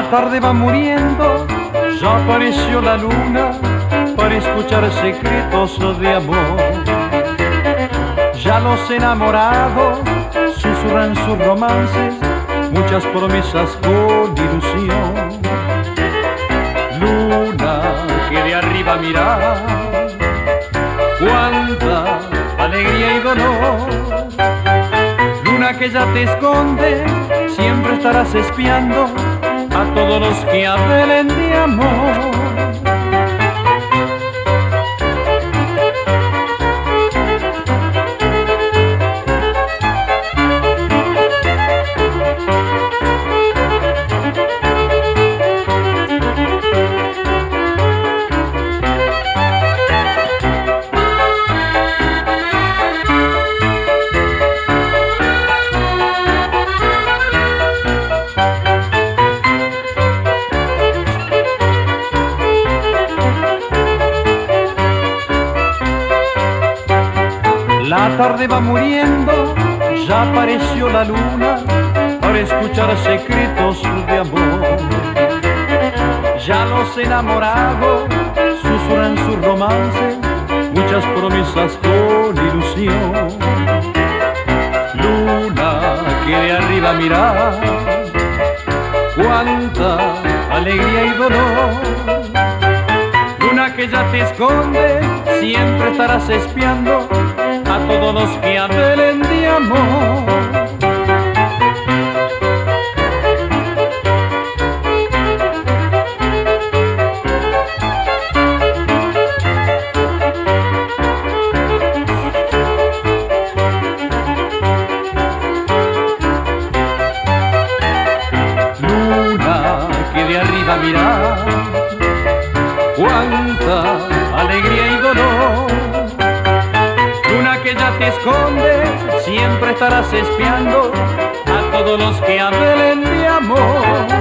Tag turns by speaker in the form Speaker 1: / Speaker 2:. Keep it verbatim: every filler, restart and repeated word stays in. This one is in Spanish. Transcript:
Speaker 1: tarde va muriendo, ya apareció la luna para escuchar secretos de amor. Ya los enamorados susurran sus romances, muchas promesas con ilusión. Luna que de arriba mira, cuánta alegría y dolor. Luna que ya te esconde, siempre estarás espiando a todos los que hablen de amor. La tarde va muriendo, ya apareció la luna para escuchar secretos de amor. Ya los enamorados susurran sus romances, muchas promesas con ilusión. Luna que de arriba mira, cuánta alegría y dolor. Luna que ya te esconde, siempre estarás espiando a todos los que hablen de amor. Luna que de arriba mira, cuánta alegría y dolor. Luna que ya te escondes, siempre estarás espiando a todos los que hablen de amor.